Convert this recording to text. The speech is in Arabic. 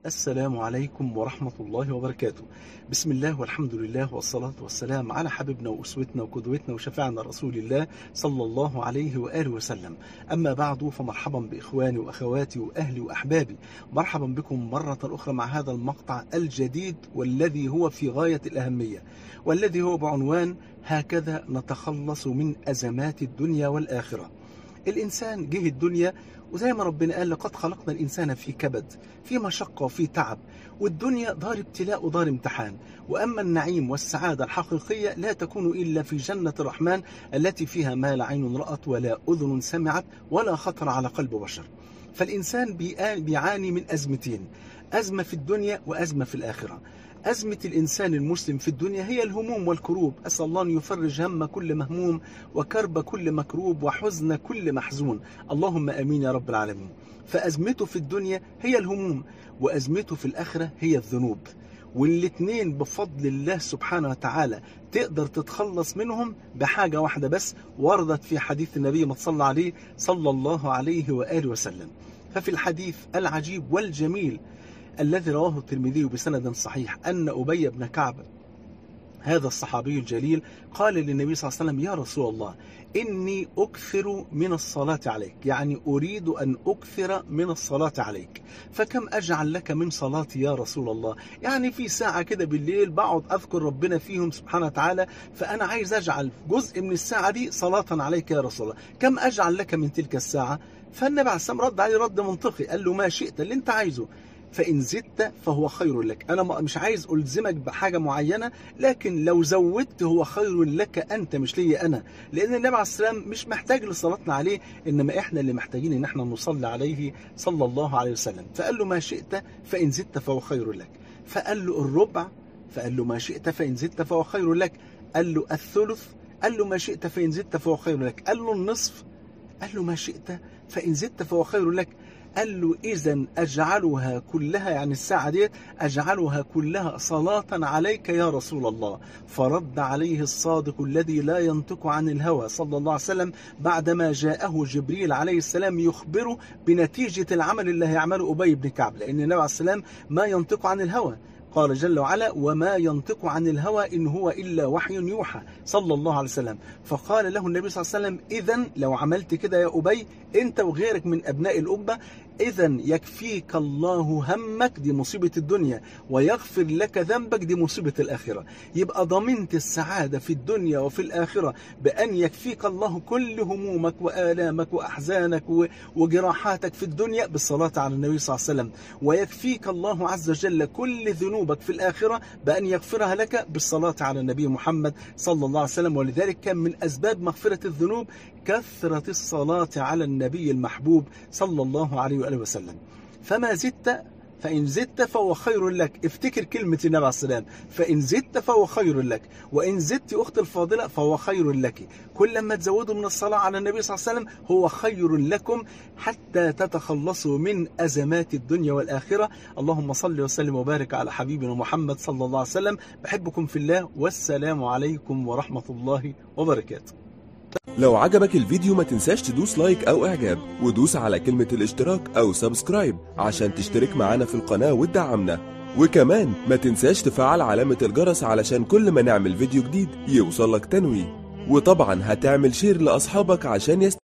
السلام عليكم ورحمة الله وبركاته. بسم الله والحمد لله والصلاة والسلام على حبيبنا وأسوتنا وقدوتنا وشفيعنا رسول الله صلى الله عليه وآله وسلم. أما بعد، فمرحبا بإخواني وأخواتي وأهلي وأحبابي، مرحبا بكم مرة أخرى مع هذا المقطع الجديد والذي هو في غاية الأهمية، والذي هو بعنوان هكذا نتخلص من أزمات الدنيا والآخرة. الإنسان جه الدنيا وزي ما ربنا قال لقد خلقنا الإنسان في كبد، في مشقة وفي تعب، والدنيا دار ابتلاء ودار امتحان. وأما النعيم والسعادة الحقيقية لا تكون إلا في جنة الرحمن التي فيها ما لا عين رأت ولا أذن سمعت ولا خطر على قلب بشر. فالإنسان بيعاني من أزمتين، أزمة في الدنيا وأزمة في الآخرة. أزمة الإنسان المسلم في الدنيا هي الهموم والكروب، أسأل الله أن يفرج هم كل مهموم وكرب كل مكروب وحزن كل محزون، اللهم آمين يا رب العالمين. فأزمته في الدنيا هي الهموم، وأزمته في الآخرة هي الذنوب، والاتنين بفضل الله سبحانه وتعالى تقدر تتخلص منهم بحاجة واحدة بس، وردت في حديث النبي ما تصلى عليه صلى الله عليه وآله وسلم. ففي الحديث العجيب والجميل الذي رواه الترمذي بسند صحيح أن أبي بن كعب هذا الصحابي الجليل قال للنبي صلى الله عليه وسلم: يا رسول الله، إني أكثر من الصلاة عليك، يعني أريد أن أكثر من الصلاة عليك، فكم أجعل لك من صلاتي يا رسول الله؟ يعني في ساعة كده بالليل بقعد أذكر ربنا فيهم سبحانه وتعالى، فأنا عايز أجعل جزء من الساعة دي صلاة عليك يا رسول الله، كم أجعل لك من تلك الساعة؟ فالنبي عليه السلام رد عليه رد منطقي، قال له: ما شئت، اللي أنت عايزه، فإن زدت فهو خير لك. أنا مش عايز ألزمك بحاجة معينة، لكن لو زودت هو خير لك أنت، مش لي أنا، لأن النبي عليه السلام مش محتاج لصلاتنا عليه، إنما إحنا اللي محتاجين إن إحنا نصلي عليه صلى الله عليه وسلم. فقال له: ما شئت فإن زدت فهو خير لك. فقال له: الربع؟ فقال له: ما شئت فإن زدت فهو خير لك. قال له: الثلث؟ قال له: ما شئت فإن زدت فهو خير لك. قال له: النصف؟ قال له: ما شئت فإن زدت فهو خير لك. قال له: إذن أجعلها كلها، يعني الساعة ديت أجعلها كلها صلاة عليك يا رسول الله. فرد عليه الصادق الذي لا ينطق عن الهوى صلى الله عليه وسلم بعدما جاءه جبريل عليه السلام يخبره بنتيجة العمل اللي هيعمله أبي بن كعب، لأن النبي عليه السلام ما ينطق عن الهوى، قال جل وعلا: وما ينطق عن الهوى إن هو إلا وحي يوحى، صلى الله عليه وسلم. فقال له النبي صلى الله عليه وسلم: إذن لو عملت كده يا أبي أنت وغيرك من أبناء الأمة، إذن يكفيك الله همك، دي مصيبة الدنيا، ويغفر لك ذنبك، دي مصيبة الآخرة. يبقى ضمنت السعادة في الدنيا وفي الآخرة بأن يكفيك الله كل همومك وآلامك وأحزانك وجراحاتك في الدنيا بالصلاة على النبي صلى الله عليه وسلم، ويكفيك الله عز وجل كل ذنوبك في الآخرة بأن يغفرها لك بالصلاة على النبي محمد صلى الله عليه وسلم. ولذلك كان من أسباب مغفرة الذنوب كثرة الصلاة على النبي المحبوب صلى الله عليه وآله وسلم. فما زدت فإن زدت فهو خير لك، افتكر كلمة النبي عليه السلام: فإن زدت فهو خير لك، وإن زدت أخت الفاضلة فهو خير لك. كل ما تزودوا من الصلاة على النبي صلى الله عليه وسلم هو خير لكم حتى تتخلصوا من أزمات الدنيا والآخرة. اللهم صل وسلم وبارك على حبيبنا محمد صلى الله عليه وسلم. بحبكم في الله، والسلام عليكم ورحمة الله وبركاته. لو عجبك الفيديو ما تنساش تدوس لايك او اعجاب، ودوس على كلمة الاشتراك او سبسكرايب عشان تشترك معانا في القناة وتدعمنا، وكمان ما تنساش تفعل علامة الجرس علشان كل ما نعمل فيديو جديد يوصلك تنويه، وطبعا هتعمل شير لاصحابك عشان